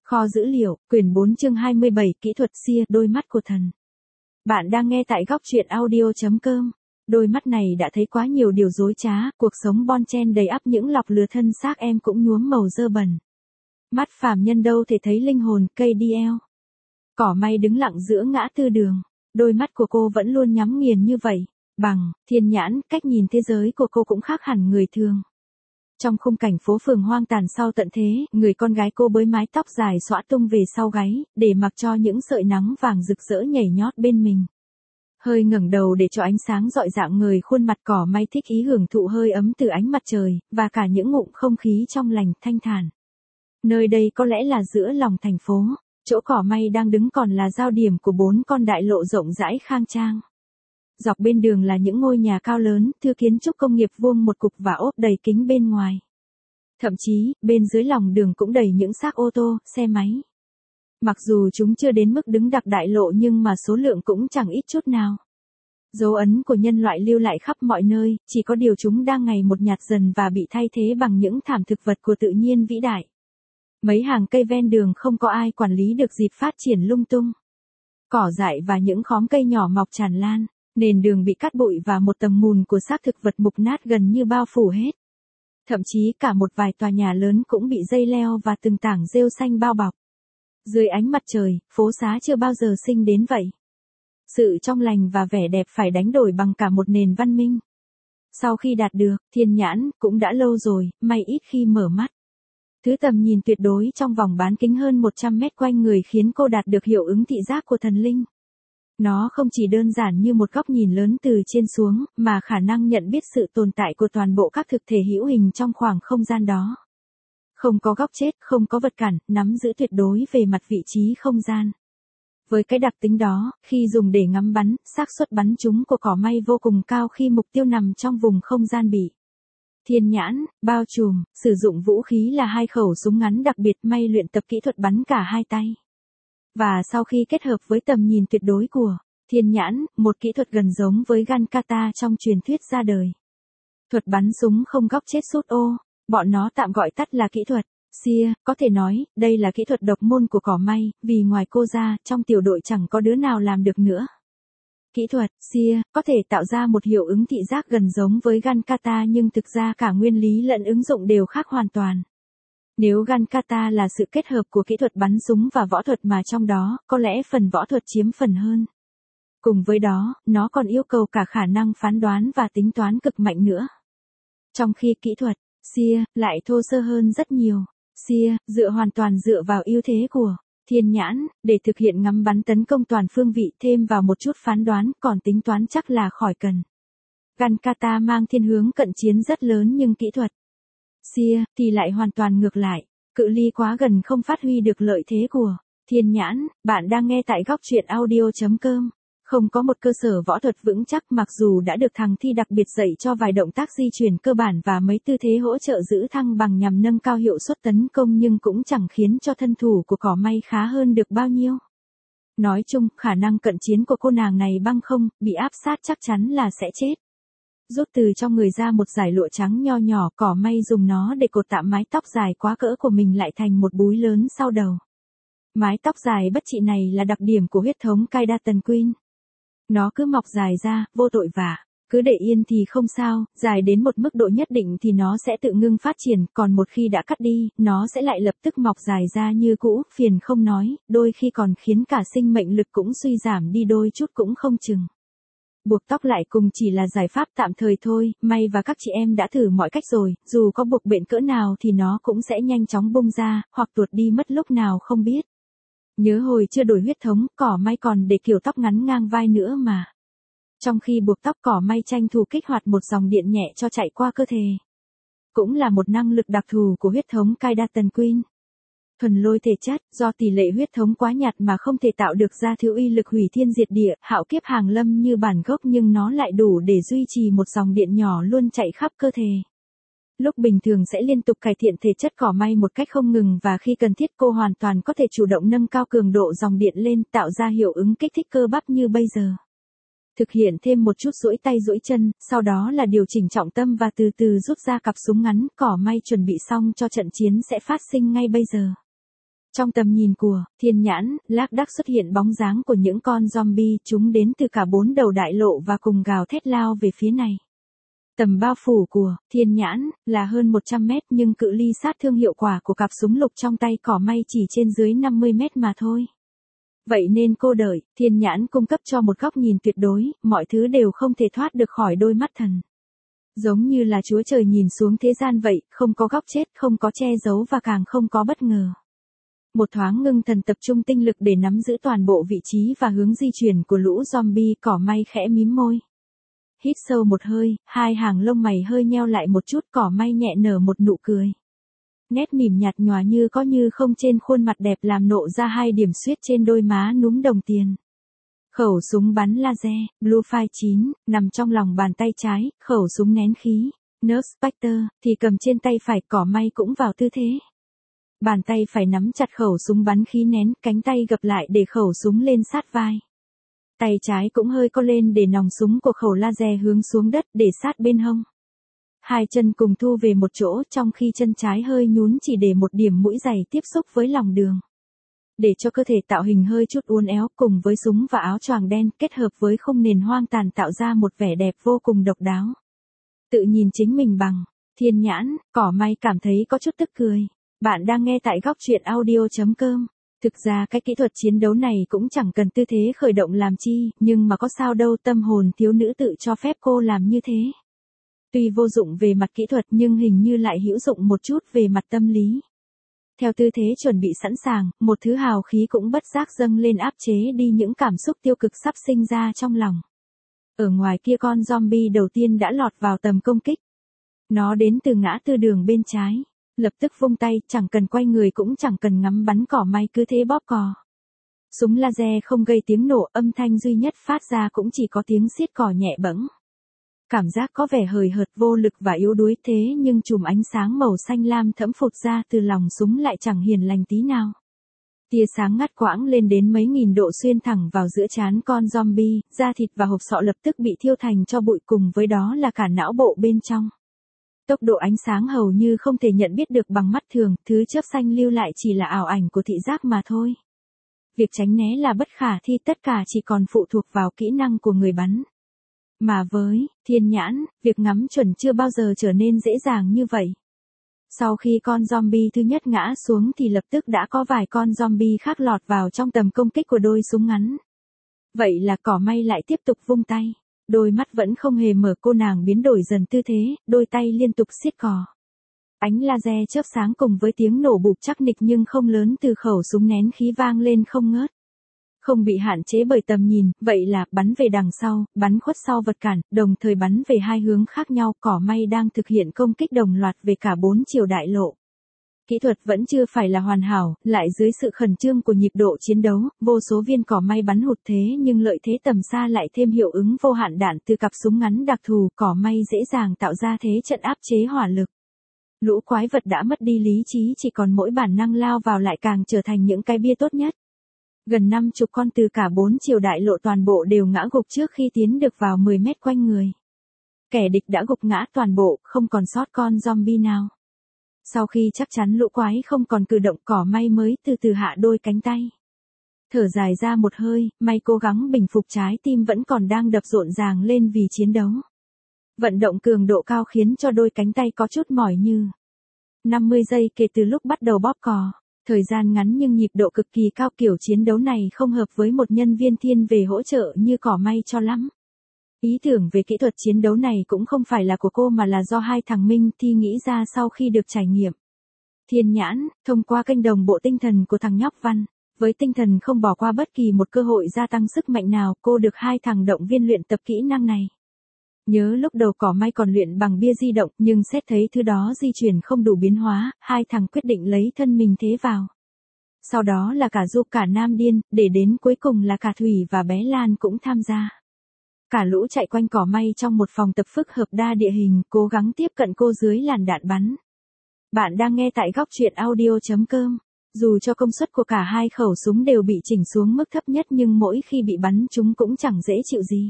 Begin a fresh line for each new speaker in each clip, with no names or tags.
Kho dữ liệu, quyển 4 chương 27, kỹ thuật SIA, đôi mắt của thần. Bạn đang nghe tại góc truyện audio.com. Đôi mắt này đã thấy quá nhiều điều dối trá, cuộc sống bon chen đầy ắp những lọc lừa thân xác em cũng nhuốm màu dơ bẩn. Mắt phàm nhân đâu thể thấy linh hồn, cây DL. Cỏ may đứng lặng giữa ngã tư đường. Đôi mắt của cô vẫn luôn nhắm nghiền như vậy. Bằng, thiên nhãn, cách nhìn thế giới của cô cũng khác hẳn người thường. Trong khung cảnh phố phường hoang tàn sau tận thế, người con gái cô bới mái tóc dài xõa tung về sau gáy, để mặc cho những sợi nắng vàng rực rỡ nhảy nhót bên mình. Hơi ngẩng đầu để cho ánh sáng rọi rạng người khuôn mặt cỏ may thích ý hưởng thụ hơi ấm từ ánh mặt trời, và cả những ngụm không khí trong lành, thanh thản. Nơi đây có lẽ là giữa lòng thành phố, chỗ cỏ may đang đứng còn là giao điểm của 4 con đại lộ rộng rãi khang trang. Dọc bên đường là những ngôi nhà cao lớn, thư kiến trúc công nghiệp vuông một cục và ốp đầy kính bên ngoài. Thậm chí, bên dưới lòng đường cũng đầy những xác ô tô, xe máy. Mặc dù chúng chưa đến mức đứng đặc đại lộ nhưng mà số lượng cũng chẳng ít chút nào. Dấu ấn của nhân loại lưu lại khắp mọi nơi, chỉ có điều chúng đang ngày một nhạt dần và bị thay thế bằng những thảm thực vật của tự nhiên vĩ đại. Mấy hàng cây ven đường không có ai quản lý được dịp phát triển lung tung. Cỏ dại và những khóm cây nhỏ mọc tràn lan. Nền đường bị cát bụi và một tầng mùn của xác thực vật mục nát gần như bao phủ hết. Thậm chí cả một vài tòa nhà lớn cũng bị dây leo và từng tảng rêu xanh bao bọc. Dưới ánh mặt trời, phố xá chưa bao giờ xinh đến vậy. Sự trong lành và vẻ đẹp phải đánh đổi bằng cả một nền văn minh. Sau khi đạt được, thiên nhãn, cũng đã lâu rồi, may ít khi mở mắt. Thứ tầm nhìn tuyệt đối trong vòng bán kính hơn 100 mét quanh người khiến cô đạt được hiệu ứng thị giác của thần linh. Nó không chỉ đơn giản như một góc nhìn lớn từ trên xuống, mà khả năng nhận biết sự tồn tại của toàn bộ các thực thể hữu hình trong khoảng không gian đó. Không có góc chết, không có vật cản, nắm giữ tuyệt đối về mặt vị trí không gian. Với cái đặc tính đó, khi dùng để ngắm bắn, xác suất bắn trúng của cỏ may vô cùng cao khi mục tiêu nằm trong vùng không gian bị thiên nhãn, bao trùm, sử dụng vũ khí là 2 khẩu súng ngắn đặc biệt may luyện tập kỹ thuật bắn cả 2 tay. Và sau khi kết hợp với tầm nhìn tuyệt đối của thiên nhãn, một kỹ thuật gần giống với gun kata trong truyền thuyết ra đời. Thuật bắn súng không góc chết sút ô, bọn nó tạm gọi tắt là kỹ thuật SIA, có thể nói, đây là kỹ thuật độc môn của cỏ may, vì ngoài cô ra, trong tiểu đội chẳng có đứa nào làm được nữa. Kỹ thuật SIA có thể tạo ra một hiệu ứng thị giác gần giống với gun kata nhưng thực ra cả nguyên lý lẫn ứng dụng đều khác hoàn toàn. Nếu gun kata là sự kết hợp của kỹ thuật bắn súng và võ thuật mà trong đó, có lẽ phần võ thuật chiếm phần hơn. Cùng với đó, nó còn yêu cầu cả khả năng phán đoán và tính toán cực mạnh nữa. Trong khi kỹ thuật SIA lại thô sơ hơn rất nhiều. SIA hoàn toàn dựa vào ưu thế của thiên nhãn, để thực hiện ngắm bắn tấn công toàn phương vị thêm vào một chút phán đoán, còn tính toán chắc là khỏi cần. Gun kata mang thiên hướng cận chiến rất lớn nhưng kỹ thuật SIA thì lại hoàn toàn ngược lại, cự ly quá gần không phát huy được lợi thế của thiên nhãn. Bạn đang nghe tại góc truyện audio.com. Không có một cơ sở võ thuật vững chắc mặc dù đã được thằng thi đặc biệt dạy cho vài động tác di chuyển cơ bản và mấy tư thế hỗ trợ giữ thăng bằng nhằm nâng cao hiệu suất tấn công nhưng cũng chẳng khiến cho thân thủ của cỏ may khá hơn được bao nhiêu. Nói chung, khả năng cận chiến của cô nàng này băng không, bị áp sát chắc chắn là sẽ chết. Rút từ trong người ra một dải lụa trắng nho nhỏ, cỏ may dùng nó để cột tạm mái tóc dài quá cỡ của mình lại thành một búi lớn sau đầu. Mái tóc dài bất trị này là đặc điểm của huyết thống Kaidaten Queen. Nó cứ mọc dài ra, vô tội vạ. Cứ để yên thì không sao, dài đến một mức độ nhất định thì nó sẽ tự ngưng phát triển, còn một khi đã cắt đi, nó sẽ lại lập tức mọc dài ra như cũ, phiền không nói, đôi khi còn khiến cả sinh mệnh lực cũng suy giảm đi đôi chút cũng không chừng. Buộc tóc lại cùng chỉ là giải pháp tạm thời thôi, may và các chị em đã thử mọi cách rồi, dù có buộc bện cỡ nào thì nó cũng sẽ nhanh chóng bung ra, hoặc tuột đi mất lúc nào không biết. Nhớ hồi chưa đổi huyết thống, cỏ may còn để kiểu tóc ngắn ngang vai nữa mà. Trong khi buộc tóc, cỏ may tranh thủ kích hoạt một dòng điện nhẹ cho chạy qua cơ thể. Cũng là một năng lực đặc thù của huyết thống Kaidaten Queen. Thuần lôi thể chất, do tỷ lệ huyết thống quá nhạt mà không thể tạo được ra thứ uy lực hủy thiên diệt địa, hạo kiếp hàng lâm như bản gốc nhưng nó lại đủ để duy trì một dòng điện nhỏ luôn chạy khắp cơ thể. Lúc bình thường sẽ liên tục cải thiện thể chất cỏ may một cách không ngừng và khi cần thiết cô hoàn toàn có thể chủ động nâng cao cường độ dòng điện lên tạo ra hiệu ứng kích thích cơ bắp như bây giờ. Thực hiện thêm một chút duỗi tay duỗi chân, sau đó là điều chỉnh trọng tâm và từ từ rút ra cặp súng ngắn, cỏ may chuẩn bị xong cho trận chiến sẽ phát sinh ngay bây giờ. Trong tầm nhìn của Thiên Nhãn, lác đác xuất hiện bóng dáng của những con zombie, chúng đến từ cả 4 đầu đại lộ và cùng gào thét lao về phía này. Tầm bao phủ của Thiên Nhãn là hơn 100 mét, nhưng cự ly sát thương hiệu quả của cặp súng lục trong tay cỏ may chỉ trên dưới 50 mét mà thôi. Vậy nên cô đợi, Thiên Nhãn cung cấp cho một góc nhìn tuyệt đối, mọi thứ đều không thể thoát được khỏi đôi mắt thần. Giống như là Chúa Trời nhìn xuống thế gian vậy, không có góc chết, không có che giấu và càng không có bất ngờ. Một thoáng ngưng thần tập trung tinh lực để nắm giữ toàn bộ vị trí và hướng di chuyển của lũ zombie, cỏ may khẽ mím môi. Hít sâu một hơi, hai hàng lông mày hơi nheo lại một chút, cỏ may nhẹ nở một nụ cười. Nét mỉm nhạt nhòa như có như không trên khuôn mặt đẹp làm nộ ra hai điểm xuyết trên đôi má núm đồng tiền. Khẩu súng bắn laser, Bluefire 9, nằm trong lòng bàn tay trái, khẩu súng nén khí, Nerf Spectre, thì cầm trên tay phải, cỏ may cũng vào tư thế. Bàn tay phải nắm chặt khẩu súng bắn khí nén, cánh tay gập lại để khẩu súng lên sát vai. Tay trái cũng hơi co lên để nòng súng của khẩu laser hướng xuống đất để sát bên hông. Hai chân cùng thu về một chỗ, trong khi chân trái hơi nhún chỉ để một điểm mũi giày tiếp xúc với lòng đường. Để cho cơ thể tạo hình hơi chút uốn éo, cùng với súng và áo choàng đen kết hợp với khung nền hoang tàn tạo ra một vẻ đẹp vô cùng độc đáo. Tự nhìn chính mình bằng Thiên Nhãn, cỏ may cảm thấy có chút tức cười. Bạn đang nghe tại góc truyện audio.com. Thực ra cái kỹ thuật chiến đấu này cũng chẳng cần tư thế khởi động làm chi, nhưng mà có sao đâu, tâm hồn thiếu nữ tự cho phép cô làm như thế. Tuy vô dụng về mặt kỹ thuật nhưng hình như lại hữu dụng một chút về mặt tâm lý. Theo tư thế chuẩn bị sẵn sàng, một thứ hào khí cũng bất giác dâng lên áp chế đi những cảm xúc tiêu cực sắp sinh ra trong lòng. Ở ngoài kia con zombie đầu tiên đã lọt vào tầm công kích. Nó đến từ ngã tư đường bên trái. Lập tức vung tay, chẳng cần quay người cũng chẳng cần ngắm bắn, cỏ may cứ thế bóp cò. Súng laser không gây tiếng nổ, âm thanh duy nhất phát ra cũng chỉ có tiếng xiết cỏ nhẹ bẫng. Cảm giác có vẻ hời hợt, vô lực và yếu đuối, thế nhưng chùm ánh sáng màu xanh lam thẫm phụt ra từ lòng súng lại chẳng hiền lành tí nào. Tia sáng ngắt quãng lên đến mấy nghìn độ xuyên thẳng vào giữa trán con zombie, da thịt và hộp sọ lập tức bị thiêu thành tro bụi, cùng với đó là cả não bộ bên trong. Tốc độ ánh sáng hầu như không thể nhận biết được bằng mắt thường, thứ chớp xanh lưu lại chỉ là ảo ảnh của thị giác mà thôi. Việc tránh né là bất khả thi, tất cả chỉ còn phụ thuộc vào kỹ năng của người bắn. Mà với Thiên Nhãn, việc ngắm chuẩn chưa bao giờ trở nên dễ dàng như vậy. Sau khi con zombie thứ nhất ngã xuống thì lập tức đã có vài con zombie khác lọt vào trong tầm công kích của đôi súng ngắn. Vậy là cỏ may lại tiếp tục vung tay. Đôi mắt vẫn không hề mở, cô nàng biến đổi dần tư thế, đôi tay liên tục siết cò. Ánh laser chớp sáng cùng với tiếng nổ bụp chắc nịch nhưng không lớn từ khẩu súng nén khí vang lên không ngớt. Không bị hạn chế bởi tầm nhìn, vậy là bắn về đằng sau, bắn khuất sau vật cản, đồng thời bắn về hai hướng khác nhau, cỏ may đang thực hiện công kích đồng loạt về cả 4 chiều đại lộ. Kỹ thuật vẫn chưa phải là hoàn hảo, lại dưới sự khẩn trương của nhịp độ chiến đấu, vô số viên cỏ may bắn hụt, thế nhưng lợi thế tầm xa lại thêm hiệu ứng vô hạn đạn từ cặp súng ngắn đặc thù, cỏ may dễ dàng tạo ra thế trận áp chế hỏa lực. Lũ quái vật đã mất đi lý trí, chỉ còn mỗi bản năng lao vào lại càng trở thành những cái bia tốt nhất. Gần 50 con từ cả 4 chiều đại lộ toàn bộ đều ngã gục trước khi tiến được vào 10 mét quanh người. Kẻ địch đã gục ngã toàn bộ, không còn sót con zombie nào. Sau khi chắc chắn lũ quái không còn cử động, cỏ may mới từ từ hạ đôi cánh tay. Thở dài ra một hơi, may cố gắng bình phục, trái tim vẫn còn đang đập rộn ràng lên vì chiến đấu. Vận động cường độ cao khiến cho đôi cánh tay có chút mỏi như 50 giây kể từ lúc bắt đầu bóp cò. Thời gian ngắn nhưng nhịp độ cực kỳ cao, kiểu chiến đấu này không hợp với một nhân viên thiên về hỗ trợ như cỏ may cho lắm. Ý tưởng về kỹ thuật chiến đấu này cũng không phải là của cô mà là do hai thằng Minh Thi nghĩ ra sau khi được trải nghiệm. Thiên Nhãn, thông qua kênh đồng bộ tinh thần của thằng nhóc Văn, với tinh thần không bỏ qua bất kỳ một cơ hội gia tăng sức mạnh nào, cô được hai thằng động viên luyện tập kỹ năng này. Nhớ lúc đầu cỏ may còn luyện bằng bia di động, nhưng xét thấy thứ đó di chuyển không đủ biến hóa, hai thằng quyết định lấy thân mình thế vào. Sau đó là cả Du cả Nam Điên, để đến cuối cùng là cả Thủy và bé Lan cũng tham gia. Cả lũ chạy quanh cỏ may trong một phòng tập phức hợp đa địa hình, cố gắng tiếp cận cô dưới làn đạn bắn. Bạn đang nghe tại góc truyện audio.com. Dù cho công suất của cả hai khẩu súng đều bị chỉnh xuống mức thấp nhất nhưng mỗi khi bị bắn chúng cũng chẳng dễ chịu gì.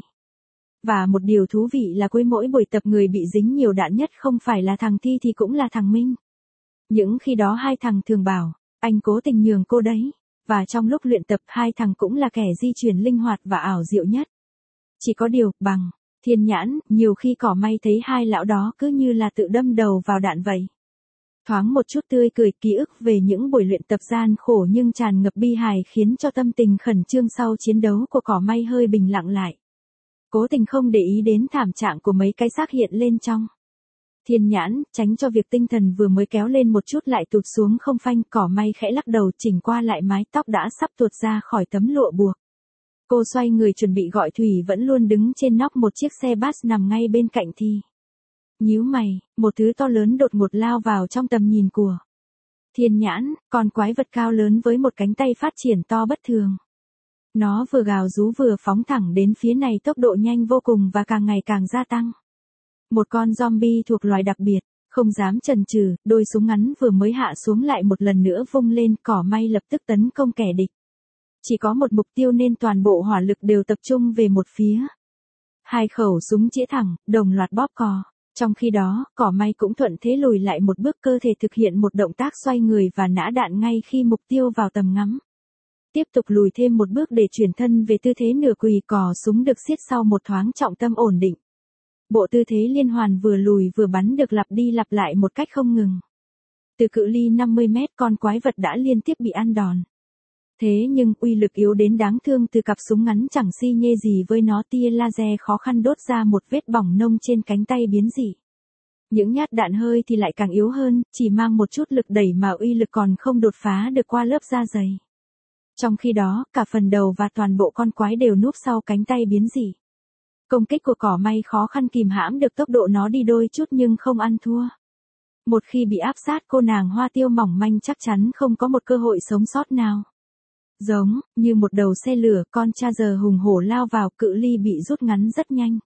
Và một điều thú vị là cuối mỗi buổi tập người bị dính nhiều đạn nhất không phải là thằng Thi thì cũng là thằng Minh. Những khi đó hai thằng thường bảo, Anh cố tình nhường cô đấy. Và trong lúc luyện tập hai thằng cũng là kẻ di chuyển linh hoạt và ảo diệu nhất. Chỉ có điều, bằng thiên nhãn, nhiều khi cỏ may thấy hai lão đó cứ như là tự đâm đầu vào đạn vậy. Thoáng một chút tươi cười, ký ức về những buổi luyện tập gian khổ nhưng tràn ngập bi hài khiến cho tâm tình khẩn trương sau chiến đấu của cỏ may hơi bình lặng lại. Cố tình không để ý đến thảm trạng của mấy cái xác hiện lên trong thiên nhãn, tránh cho việc tinh thần vừa mới kéo lên một chút lại tụt xuống không phanh. Cỏ may khẽ lắc đầu chỉnh qua lại mái tóc đã sắp tuột ra khỏi tấm lụa buộc. Cô xoay người chuẩn bị gọi Thủy vẫn luôn đứng trên nóc một chiếc xe bus nằm ngay bên cạnh thì nhíu mày, một thứ to lớn đột ngột lao vào trong tầm nhìn của thiên nhãn, con quái vật cao lớn với một cánh tay phát triển to bất thường. Nó vừa gào rú vừa phóng thẳng đến phía này, tốc độ nhanh vô cùng và càng ngày càng gia tăng. Một con zombie thuộc loài đặc biệt, không dám chần chừ, đôi súng ngắn vừa mới hạ xuống lại một lần nữa vung lên. Cỏ may lập tức tấn công kẻ địch. Chỉ có một mục tiêu nên toàn bộ hỏa lực đều tập trung về một phía. Hai khẩu súng chĩa thẳng, đồng loạt bóp cò. Trong khi đó, cỏ may cũng thuận thế lùi lại một bước, cơ thể thực hiện một động tác xoay người và nã đạn ngay khi mục tiêu vào tầm ngắm. Tiếp tục lùi thêm một bước để chuyển thân về tư thế nửa quỳ, cò súng được siết sau một thoáng trọng tâm ổn định. Bộ tư thế liên hoàn vừa lùi vừa bắn được lặp đi lặp lại một cách không ngừng. Từ cự ly 50 mét, con quái vật đã liên tiếp bị ăn đòn. Thế nhưng uy lực yếu đến đáng thương từ cặp súng ngắn chẳng si nhê gì với nó. Tia laser khó khăn đốt ra một vết bỏng nông trên cánh tay biến dị. Những nhát đạn hơi thì lại càng yếu hơn, chỉ mang một chút lực đẩy mà uy lực còn không đột phá được qua lớp da dày. Trong khi đó, cả phần đầu và toàn bộ con quái đều núp sau cánh tay biến dị. Công kích của cỏ may khó khăn kìm hãm được tốc độ nó đi đôi chút nhưng không ăn thua. Một khi bị áp sát, cô nàng hoa tiêu mỏng manh chắc chắn không có một cơ hội sống sót nào. Giống như một đầu xe lửa, con Charger hùng hổ lao vào, cự ly bị rút ngắn rất nhanh.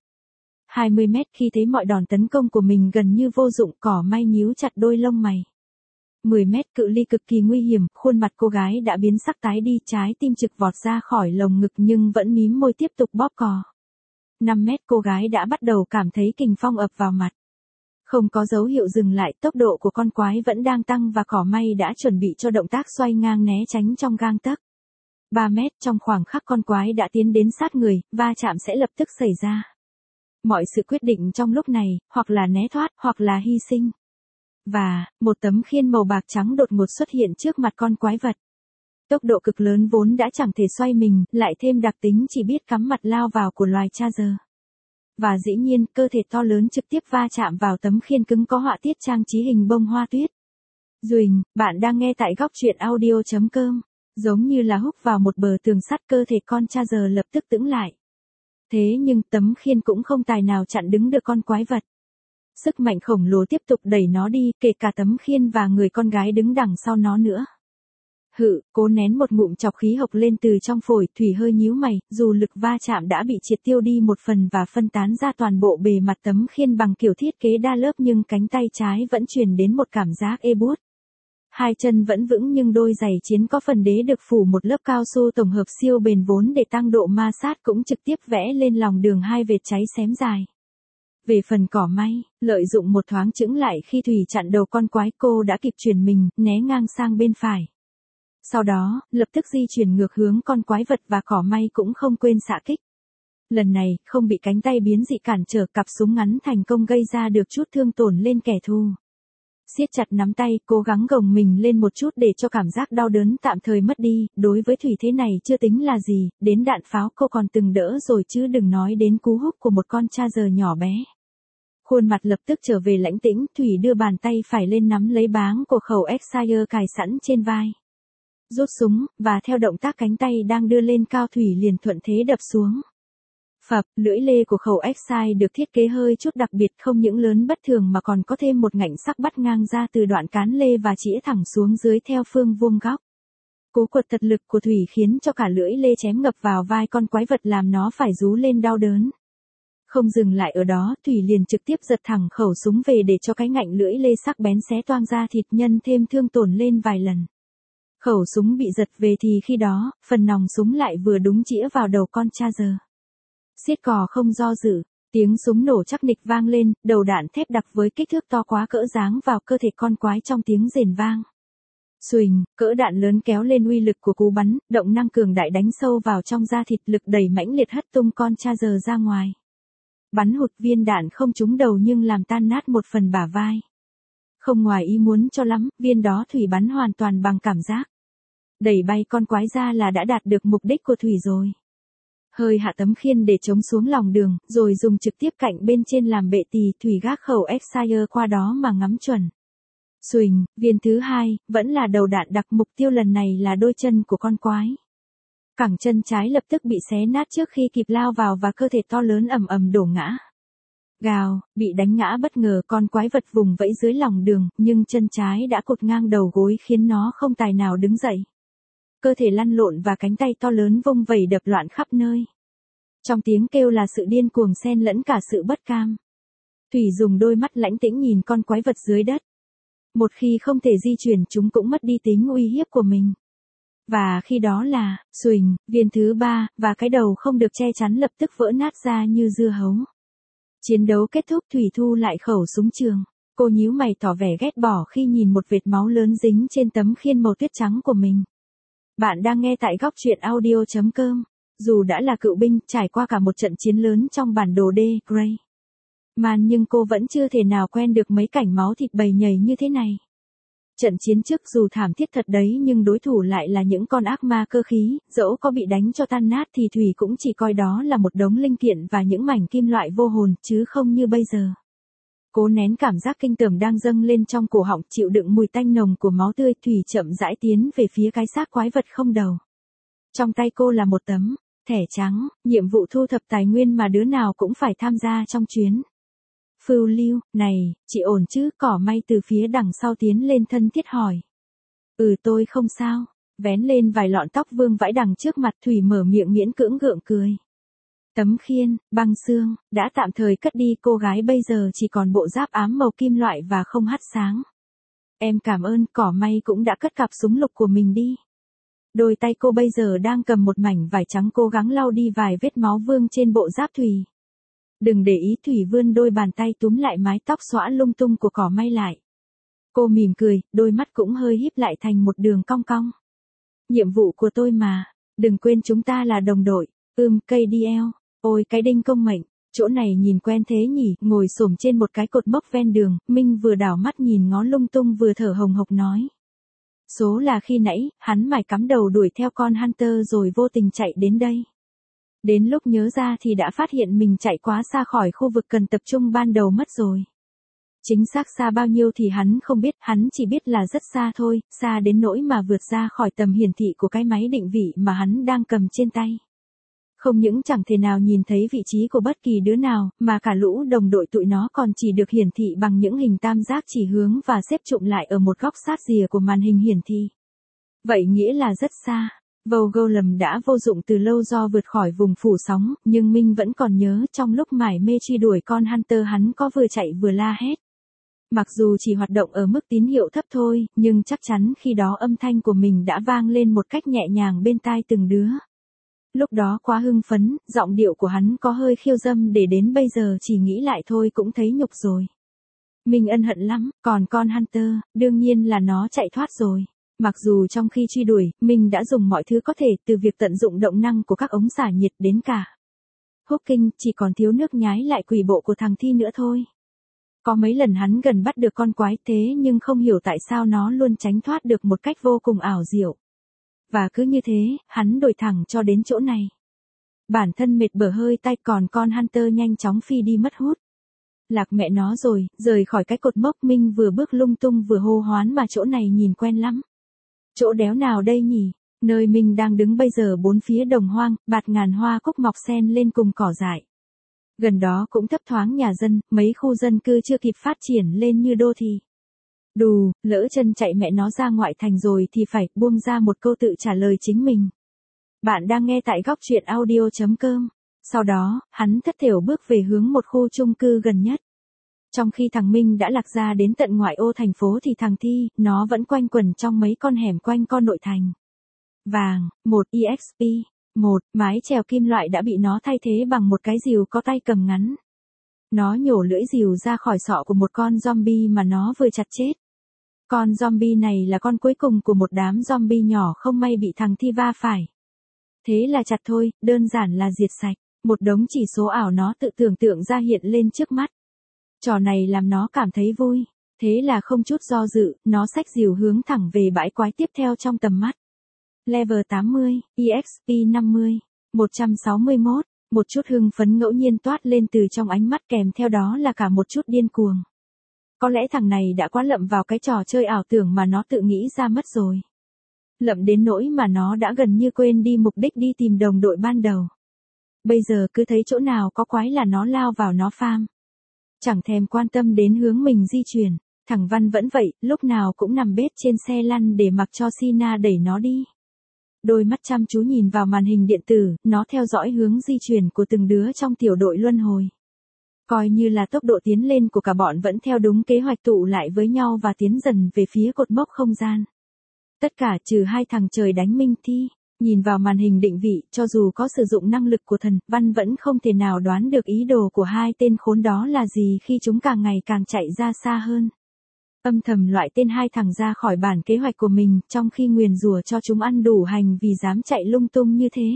20 mét, khi thấy mọi đòn tấn công của mình gần như vô dụng, cỏ may nhíu chặt đôi lông mày. 10 mét, cự ly cực kỳ nguy hiểm, khuôn mặt cô gái đã biến sắc tái đi, trái tim trực vọt ra khỏi lồng ngực nhưng vẫn mím môi tiếp tục bóp cò. 5 mét, cô gái đã bắt đầu cảm thấy kình phong ập vào mặt. Không có dấu hiệu dừng lại, tốc độ của con quái vẫn đang tăng và cỏ may đã chuẩn bị cho động tác xoay ngang né tránh trong gang tấc. 3 mét, trong khoảng khắc con quái đã tiến đến sát người, va chạm sẽ lập tức xảy ra. Mọi sự quyết định trong lúc này, hoặc là né thoát, hoặc là hy sinh. Và, một tấm khiên màu bạc trắng đột ngột xuất hiện trước mặt con quái vật. Tốc độ cực lớn vốn đã chẳng thể xoay mình, lại thêm đặc tính chỉ biết cắm mặt lao vào của loài Charger. Và dĩ nhiên, cơ thể to lớn trực tiếp va chạm vào tấm khiên cứng có họa tiết trang trí hình bông hoa tuyết. Duỳnh, bạn đang nghe tại góc truyện audio.com. Giống như là húc vào một bờ tường sắt, cơ thể con Charger lập tức tững lại. Thế nhưng tấm khiên cũng không tài nào chặn đứng được con quái vật. Sức mạnh khổng lồ tiếp tục đẩy nó đi, kể cả tấm khiên và người con gái đứng đằng sau nó nữa. Cố nén một ngụm chọc khí hộc lên từ trong phổi, Thủy hơi nhíu mày, dù lực va chạm đã bị triệt tiêu đi một phần và phân tán ra toàn bộ bề mặt tấm khiên bằng kiểu thiết kế đa lớp, nhưng cánh tay trái vẫn truyền đến một cảm giác ê buốt. Hai chân vẫn vững nhưng đôi giày chiến có phần đế được phủ một lớp cao su tổng hợp siêu bền vốn để tăng độ ma sát cũng trực tiếp vẽ lên lòng đường hai vệt cháy xém dài. Về phần cỏ may, lợi dụng một thoáng chững lại khi Thủy chặn đầu con quái, cô đã kịp chuyển mình, né ngang sang bên phải. Sau đó, lập tức di chuyển ngược hướng con quái vật và cỏ may cũng không quên xạ kích. Lần này, không bị cánh tay biến dị cản trở, cặp súng ngắn thành công gây ra được chút thương tổn lên kẻ thù. Siết chặt nắm tay, cố gắng gồng mình lên một chút để cho cảm giác đau đớn tạm thời mất đi. Đối với Thủy thế này chưa tính là gì, đến đạn pháo cô còn từng đỡ rồi chứ đừng nói đến cú húc của một con Charger nhỏ bé. Khuôn mặt lập tức trở về lãnh tĩnh, Thủy đưa bàn tay phải lên nắm lấy báng của khẩu Exire cài sẵn trên vai. Rút súng, và theo động tác cánh tay đang đưa lên cao, Thủy liền thuận thế đập xuống. Phập, lưỡi lê của khẩu Exire được thiết kế hơi chút đặc biệt, không những lớn bất thường mà còn có thêm một ngạnh sắc bắt ngang ra từ đoạn cán lê và chĩa thẳng xuống dưới theo phương vuông góc. Cú quật thật lực của Thủy khiến cho cả lưỡi lê chém ngập vào vai con quái vật làm nó phải rú lên đau đớn. Không dừng lại ở đó, Thủy liền trực tiếp giật thẳng khẩu súng về để cho cái ngạnh lưỡi lê sắc bén xé toang ra thịt, nhân thêm thương tổn lên vài lần. Khẩu súng bị giật về thì khi đó, phần nòng súng lại vừa đúng chĩa vào đầu con Charger. Siết cò không do dự, tiếng súng nổ chắc nịch vang lên, đầu đạn thép đặc với kích thước to quá cỡ giáng vào cơ thể con quái trong tiếng rền vang. Xuỳnh, cỡ đạn lớn kéo lên uy lực của cú bắn, động năng cường đại đánh sâu vào trong da thịt, lực đẩy mãnh liệt hất tung con Charger ra ngoài. Bắn hụt, viên đạn không trúng đầu nhưng làm tan nát một phần bả vai. Không ngoài ý muốn cho lắm, viên đó Thủy bắn hoàn toàn bằng cảm giác. Đẩy bay con quái ra là đã đạt được mục đích của Thủy rồi. Hơi hạ tấm khiên để chống xuống lòng đường, rồi dùng trực tiếp cạnh bên trên làm bệ tì, Thủy gác khẩu X-Fire qua đó mà ngắm chuẩn. Xuỳnh, viên thứ hai, vẫn là đầu đạn đặc, mục tiêu lần này là đôi chân của con quái. Cẳng chân trái lập tức bị xé nát trước khi kịp lao vào và cơ thể to lớn ầm ầm đổ ngã. Gào, bị đánh ngã bất ngờ, con quái vật vùng vẫy dưới lòng đường, nhưng chân trái đã cột ngang đầu gối khiến nó không tài nào đứng dậy. Cơ thể lăn lộn và cánh tay to lớn vung vẩy đập loạn khắp nơi. Trong tiếng kêu là sự điên cuồng xen lẫn cả sự bất cam. Thủy dùng đôi mắt lãnh tĩnh nhìn con quái vật dưới đất. Một khi không thể di chuyển chúng cũng mất đi tính uy hiếp của mình. Và khi đó là, Xuỳnh, viên thứ ba, và cái đầu không được che chắn lập tức vỡ nát ra như dưa hấu. Chiến đấu kết thúc, Thủy thu lại khẩu súng trường. Cô nhíu mày tỏ vẻ ghét bỏ khi nhìn một vệt máu lớn dính trên tấm khiên màu tuyết trắng của mình. Bạn đang nghe tại góc truyện audio.com. Dù đã là cựu binh, trải qua cả một trận chiến lớn trong bản đồ D, Grey Man, nhưng cô vẫn chưa thể nào quen được mấy cảnh máu thịt bầy nhầy như thế này. Trận chiến trước dù thảm thiết thật đấy nhưng đối thủ lại là những con ác ma cơ khí, dẫu có bị đánh cho tan nát thì Thủy cũng chỉ coi đó là một đống linh kiện và những mảnh kim loại vô hồn, chứ không như bây giờ. Cố nén cảm giác kinh tởm đang dâng lên trong cổ họng, chịu đựng mùi tanh nồng của máu tươi, Thủy chậm rãi tiến về phía cái xác quái vật không đầu. Trong tay cô là một tấm thẻ trắng, nhiệm vụ thu thập tài nguyên mà đứa nào cũng phải tham gia trong chuyến phiêu lưu này. Chị ổn chứ? Cỏ may từ phía đằng sau tiến lên thân thiết hỏi. Tôi không sao. Vén lên vài lọn tóc vương vãi đằng trước mặt, Thủy mở miệng miễn cưỡng gượng cười. Tấm khiên, băng xương, đã tạm thời cất đi, cô gái bây giờ chỉ còn bộ giáp ám màu kim loại và không hắt sáng. Em cảm ơn. Cỏ may cũng đã cất cặp súng lục của mình đi. Đôi tay cô bây giờ đang cầm một mảnh vải trắng, cố gắng lau đi vài vết máu vương trên bộ giáp Thủy. Đừng để ý. Thủy vươn đôi bàn tay túm lại mái tóc xõa lung tung của cỏ may lại. Cô mỉm cười, đôi mắt cũng hơi híp lại thành một đường cong cong. Nhiệm vụ của tôi mà, đừng quên chúng ta là đồng đội. KDL. Ôi cái đinh công mệnh, chỗ này nhìn quen thế nhỉ. Ngồi xổm trên một cái cột mốc ven đường, Minh vừa đảo mắt nhìn ngó lung tung vừa thở hồng hộc nói. Số là khi nãy, hắn mải cắm đầu đuổi theo con Hunter rồi vô tình chạy đến đây. Đến lúc nhớ ra thì đã phát hiện mình chạy quá xa khỏi khu vực cần tập trung ban đầu mất rồi. Chính xác xa bao nhiêu thì hắn không biết, hắn chỉ biết là rất xa thôi, xa đến nỗi mà vượt ra khỏi tầm hiển thị của cái máy định vị mà hắn đang cầm trên tay. Không những chẳng thể nào nhìn thấy vị trí của bất kỳ đứa nào, mà cả lũ đồng đội tụi nó còn chỉ được hiển thị bằng những hình tam giác chỉ hướng và xếp trụm lại ở một góc sát rìa của màn hình hiển thị. Vậy nghĩa là rất xa. Golem đã vô dụng từ lâu do vượt khỏi vùng phủ sóng, nhưng Minh vẫn còn nhớ trong lúc mải mê truy đuổi con Hunter hắn có vừa chạy vừa la hét. Mặc dù chỉ hoạt động ở mức tín hiệu thấp thôi, nhưng chắc chắn khi đó âm thanh của mình đã vang lên một cách nhẹ nhàng bên tai từng đứa. Lúc đó quá hưng phấn, giọng điệu của hắn có hơi khiêu dâm để đến bây giờ chỉ nghĩ lại thôi cũng thấy nhục rồi. Mình ân hận lắm, còn con Hunter, đương nhiên là nó chạy thoát rồi. Mặc dù trong khi truy đuổi, mình đã dùng mọi thứ có thể, từ việc tận dụng động năng của các ống xả nhiệt đến cả hooking, chỉ còn thiếu nước nhái lại quỷ bộ của thằng Thi nữa thôi. Có mấy lần hắn gần bắt được con quái thế nhưng không hiểu tại sao nó luôn tránh thoát được một cách vô cùng ảo diệu. Và cứ như thế, hắn đuổi thẳng cho đến chỗ này. Bản thân mệt bở hơi tay, còn con Hunter nhanh chóng phi đi mất hút. Lạc mẹ nó rồi, rời khỏi cái cột mốc. Minh vừa bước lung tung vừa hô hoán mà chỗ này nhìn quen lắm. Chỗ đéo nào đây nhỉ? Nơi mình đang đứng bây giờ bốn phía đồng hoang, bạt ngàn hoa cúc mọc xen lên cùng cỏ dại. Gần đó cũng thấp thoáng nhà dân, mấy khu dân cư chưa kịp phát triển lên như đô thị. Đù, lỡ chân chạy mẹ nó ra ngoại thành rồi thì phải buông ra một câu tự trả lời chính mình. Bạn đang nghe tại góc truyện audio.com. Sau đó, hắn thất thểu bước về hướng một khu chung cư gần nhất. Trong khi thằng Minh đã lạc ra đến tận ngoại ô thành phố thì thằng Thi, nó vẫn quanh quẩn trong mấy con hẻm quanh con nội thành. Vàng, một EXP, một mái chèo kim loại đã bị nó thay thế bằng một cái rìu có tay cầm ngắn. Nó nhổ lưỡi rìu ra khỏi sọ của một con zombie mà nó vừa chặt chết. Con zombie này là con cuối cùng của một đám zombie nhỏ không may bị thằng Thi va phải. Thế là chặt thôi, đơn giản là diệt sạch. Một đống chỉ số ảo nó tự tưởng tượng ra hiện lên trước mắt. Trò này làm nó cảm thấy vui. Thế là không chút do dự, nó xách rìu hướng thẳng về bãi quái tiếp theo trong tầm mắt. Level 80, EXP 50, 161, một chút hưng phấn ngẫu nhiên toát lên từ trong ánh mắt kèm theo đó là cả một chút điên cuồng. Có lẽ thằng này đã quá lậm vào cái trò chơi ảo tưởng mà nó tự nghĩ ra mất rồi. Lậm đến nỗi mà nó đã gần như quên đi mục đích đi tìm đồng đội ban đầu. Bây giờ cứ thấy chỗ nào có quái là nó lao vào nó farm. Chẳng thèm quan tâm đến hướng mình di chuyển. Thằng Văn vẫn vậy, lúc nào cũng nằm bết trên xe lăn để mặc cho Sina đẩy nó đi. Đôi mắt chăm chú nhìn vào màn hình điện tử, nó theo dõi hướng di chuyển của từng đứa trong tiểu đội luân hồi. Coi như là tốc độ tiến lên của cả bọn vẫn theo đúng kế hoạch tụ lại với nhau và tiến dần về phía cột mốc không gian. Tất cả trừ hai thằng trời đánh Minh Thi. Nhìn vào màn hình định vị, cho dù có sử dụng năng lực của thần, Văn vẫn không thể nào đoán được ý đồ của hai tên khốn đó là gì khi chúng càng ngày càng chạy ra xa hơn. Âm thầm loại tên hai thằng ra khỏi bản kế hoạch của mình, trong khi nguyền rủa cho chúng ăn đủ hành vì dám chạy lung tung như thế.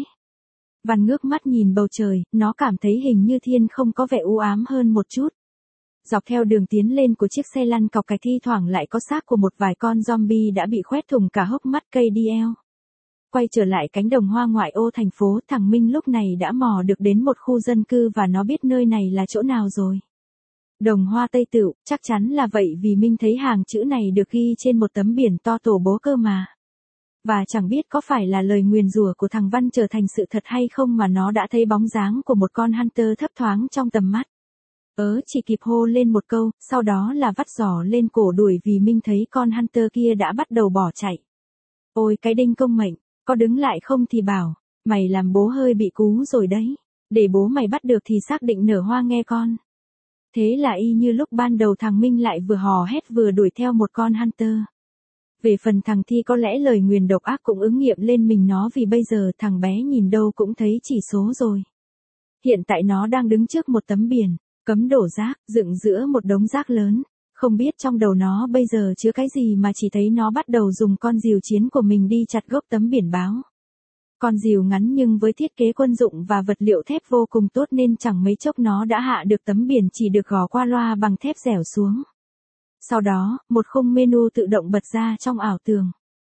Văn ngước mắt nhìn bầu trời, nó cảm thấy hình như thiên không có vẻ u ám hơn một chút. Dọc theo đường tiến lên của chiếc xe lăn cọc cạch thi thoảng lại có xác của một vài con zombie đã bị khoét thủng cả hốc mắt cây DL. Quay trở lại cánh đồng hoa ngoại ô thành phố, thằng Minh lúc này đã mò được đến một khu dân cư và nó biết nơi này là chỗ nào rồi. Đồng hoa Tây Tựu, chắc chắn là vậy vì Minh thấy hàng chữ này được ghi trên một tấm biển to tổ bố cơ mà. Và chẳng biết có phải là lời nguyền rủa của thằng Văn trở thành sự thật hay không mà nó đã thấy bóng dáng của một con hunter thấp thoáng trong tầm mắt. Chỉ kịp hô lên một câu, sau đó là vắt giỏ lên cổ đuổi vì Minh thấy con hunter kia đã bắt đầu bỏ chạy. Ôi cái đinh công mệnh, có đứng lại không thì bảo, mày làm bố hơi bị cú rồi đấy. Để bố mày bắt được thì xác định nở hoa nghe con. Thế là y như lúc ban đầu thằng Minh lại vừa hò hét vừa đuổi theo một con hunter. Về phần thằng Thi có lẽ lời nguyền độc ác cũng ứng nghiệm lên mình nó vì bây giờ thằng bé nhìn đâu cũng thấy chỉ số rồi. Hiện tại nó đang đứng trước một tấm biển, cấm đổ rác, dựng giữa một đống rác lớn. Không biết trong đầu nó bây giờ chứa cái gì mà chỉ thấy nó bắt đầu dùng con rìu chiến của mình đi chặt gốc tấm biển báo. Con rìu ngắn nhưng với thiết kế quân dụng và vật liệu thép vô cùng tốt nên chẳng mấy chốc nó đã hạ được tấm biển chỉ được gò qua loa bằng thép dẻo xuống. Sau đó, một khung menu tự động bật ra trong ảo tưởng.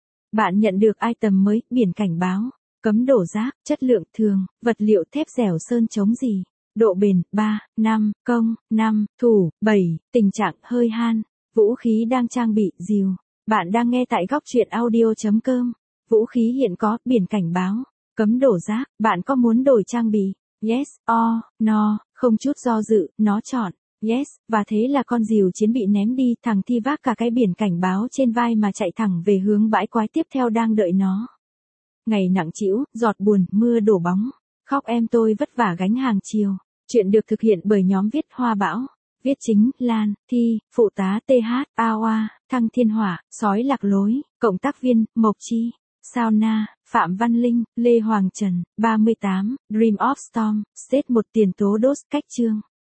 Bạn nhận được item mới, biển cảnh báo, cấm đổ rác, chất lượng thường, vật liệu thép dẻo sơn chống gì, độ bền, 3, 5, công, 5, thủ, 7, tình trạng hơi han, vũ khí đang trang bị, rìu. Bạn đang nghe tại góc truyện audio.com. Vũ khí hiện có, biển cảnh báo, cấm đổ rác, bạn có muốn đổi trang bị? Yes, or, no, không chút do dự, nó chọn, yes, và thế là con rìu chiến bị ném đi, thằng Thi vác cả cái biển cảnh báo trên vai mà chạy thẳng về hướng bãi quái tiếp theo đang đợi nó. Ngày nặng trĩu, giọt buồn, mưa đổ bóng, khóc em tôi vất vả gánh hàng chiều. Chuyện được thực hiện bởi nhóm viết Hoa Bão. Viết chính, Lan, Thi, phụ tá TH, AOA, Thăng Thiên Hỏa, Sói Lạc Lối, cộng tác viên, Mộc Chi, Sao Na, Phạm Văn Linh, Lê Hoàng Trần, 38, Dream of Storm, State 1 tiền tố đốt, cách chương.